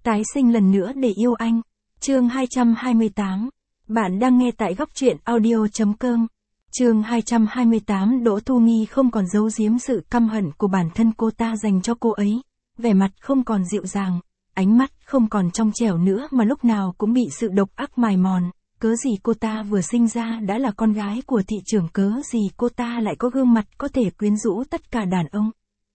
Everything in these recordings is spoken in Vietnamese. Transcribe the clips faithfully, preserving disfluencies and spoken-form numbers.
Tái sinh lần nữa để yêu anh. Chương hai trăm hai mươi tám. Bạn đang nghe tại góc truyện audio.com. Chương hai trăm hai mươi tám. Đỗ Thu Nghi không còn giấu giếm sự căm hận của bản thân cô ta dành cho cô ấy. Vẻ mặt không còn dịu dàng, ánh mắt không còn trong trẻo nữa mà lúc nào cũng bị sự độc ác mài mòn. Cớ gì cô ta vừa sinh ra đã là con gái của thị trưởng, cớ gì cô ta lại có gương mặt có thể quyến rũ tất cả đàn ông.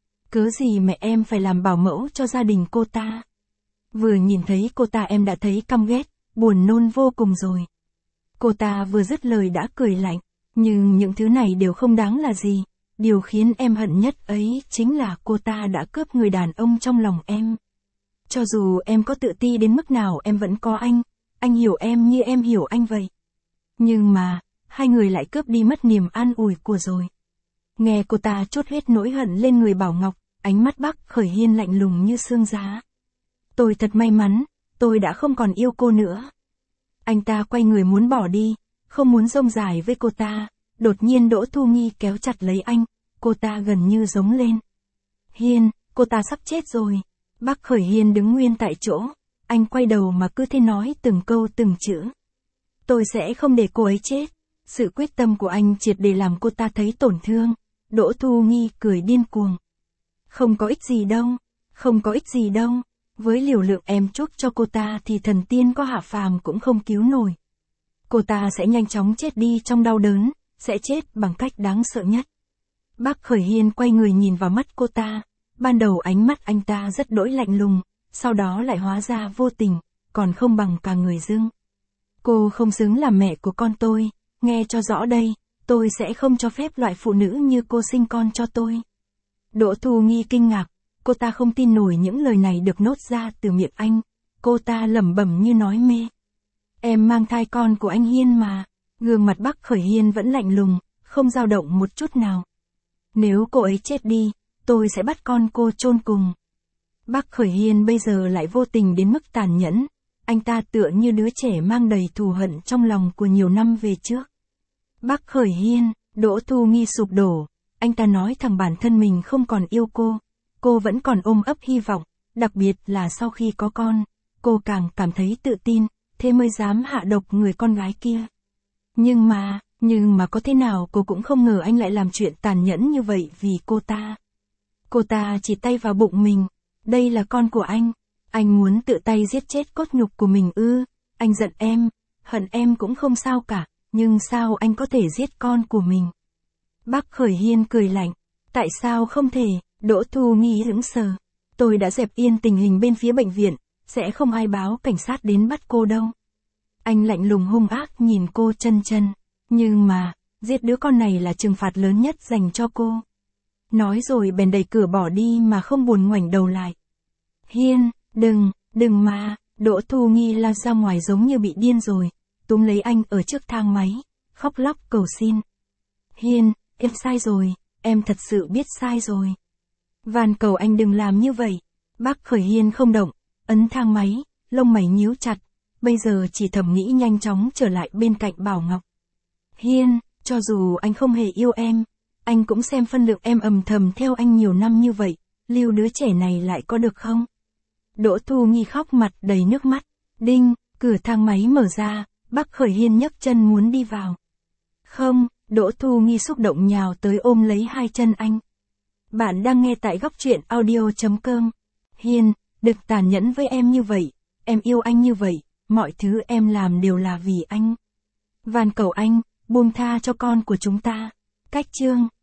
Cớ gì mẹ em phải làm bảo mẫu cho gia đình cô ta. Vừa nhìn thấy cô ta em đã thấy căm ghét, buồn nôn vô cùng rồi. Cô ta vừa dứt lời đã cười lạnh, nhưng những thứ này đều không đáng là gì. Điều khiến em hận nhất ấy chính là cô ta đã cướp người đàn ông trong lòng em. Cho dù em có tự ti đến mức nào em vẫn có anh, anh hiểu em như em hiểu anh vậy. Nhưng mà, hai người lại cướp đi mất niềm an ủi của rồi. Nghe cô ta trút hết nỗi hận lên người Bảo Ngọc, ánh mắt Bắc Khởi Hiên lạnh lùng như xương giá. Tôi thật may mắn, tôi đã không còn yêu cô nữa. Anh ta quay người muốn bỏ đi, không muốn rông dài với cô ta. Đột nhiên Đỗ Thu Nghi kéo chặt lấy anh, cô ta gần như giống lên. Hiên, cô ta sắp chết rồi. Bắc Khởi Hiên đứng nguyên tại chỗ, anh quay đầu mà cứ thế nói từng câu từng chữ. Tôi sẽ không để cô ấy chết. Sự quyết tâm của anh triệt để làm cô ta thấy tổn thương. Đỗ Thu Nghi cười điên cuồng. Không có ích gì đâu, không có ích gì đâu. Với liều lượng em chuốc cho cô ta thì thần tiên có hạ phàm cũng không cứu nổi. Cô ta sẽ nhanh chóng chết đi trong đau đớn, sẽ chết bằng cách đáng sợ nhất. Bắc Khởi Hiên quay người nhìn vào mắt cô ta. Ban đầu ánh mắt anh ta rất đỗi lạnh lùng, sau đó lại hóa ra vô tình, còn không bằng cả người dưng. Cô không xứng làm mẹ của con tôi, nghe cho rõ đây, tôi sẽ không cho phép loại phụ nữ như cô sinh con cho tôi. Đỗ Thu Nghi kinh ngạc, cô ta không tin nổi những lời này được nốt ra từ miệng anh. Cô ta lẩm bẩm như nói mê. Em mang thai con của anh Hiên mà. Gương mặt Bắc Khởi Hiên vẫn lạnh lùng, không dao động một chút nào. Nếu cô ấy chết đi, tôi sẽ bắt con cô chôn cùng. Bắc Khởi Hiên bây giờ lại vô tình đến mức tàn nhẫn. Anh ta tựa như đứa trẻ mang đầy thù hận trong lòng của nhiều năm về trước. Bắc Khởi Hiên, Đỗ Thu Nghi sụp đổ. Anh ta nói thẳng bản thân mình không còn yêu cô. Cô vẫn còn ôm ấp hy vọng, đặc biệt là sau khi có con. Cô càng cảm thấy tự tin, thế mới dám hạ độc người con gái kia. Nhưng mà, nhưng mà có thế nào cô cũng không ngờ anh lại làm chuyện tàn nhẫn như vậy vì cô ta. Cô ta chỉ tay vào bụng mình. Đây là con của anh. Anh muốn tự tay giết chết cốt nhục của mình ư? Anh giận em, hận em cũng không sao cả, nhưng sao anh có thể giết con của mình? Bắc Khởi Hiên cười lạnh. Tại sao không thể? Đỗ Thu Nghi sững sờ. Tôi đã dẹp yên tình hình bên phía bệnh viện, sẽ không ai báo cảnh sát đến bắt cô đâu. Anh lạnh lùng hung ác nhìn cô chân chân. Nhưng mà, giết đứa con này là trừng phạt lớn nhất dành cho cô. Nói rồi bèn đẩy cửa bỏ đi mà không buồn ngoảnh đầu lại. Hiên, đừng, đừng mà. Đỗ Thu Nghi lao ra ngoài giống như bị điên rồi, túm lấy anh ở trước thang máy, khóc lóc cầu xin. Hiên, em sai rồi, em thật sự biết sai rồi. Van cầu anh đừng làm như vậy. Bắc Khởi Hiên không động, ấn thang máy, lông mày nhíu chặt, bây giờ chỉ thầm nghĩ nhanh chóng trở lại bên cạnh Bảo Ngọc. Hiên, cho dù anh không hề yêu em, anh cũng xem phân lượng em âm thầm theo anh nhiều năm như vậy, lưu đứa trẻ này lại có được không? Đỗ Thu Nghi khóc mặt đầy nước mắt. Đinh, cửa thang máy mở ra, Bắc Khởi Hiên nhấc chân muốn đi vào. Không, Đỗ Thu Nghi xúc động nhào tới ôm lấy hai chân anh. Bạn đang nghe tại góc truyện audio.com. Hiên, đừng tàn nhẫn với em như vậy, em yêu anh như vậy, mọi thứ em làm đều là vì anh. Van cầu anh, buông tha cho con của chúng ta. Cách chương.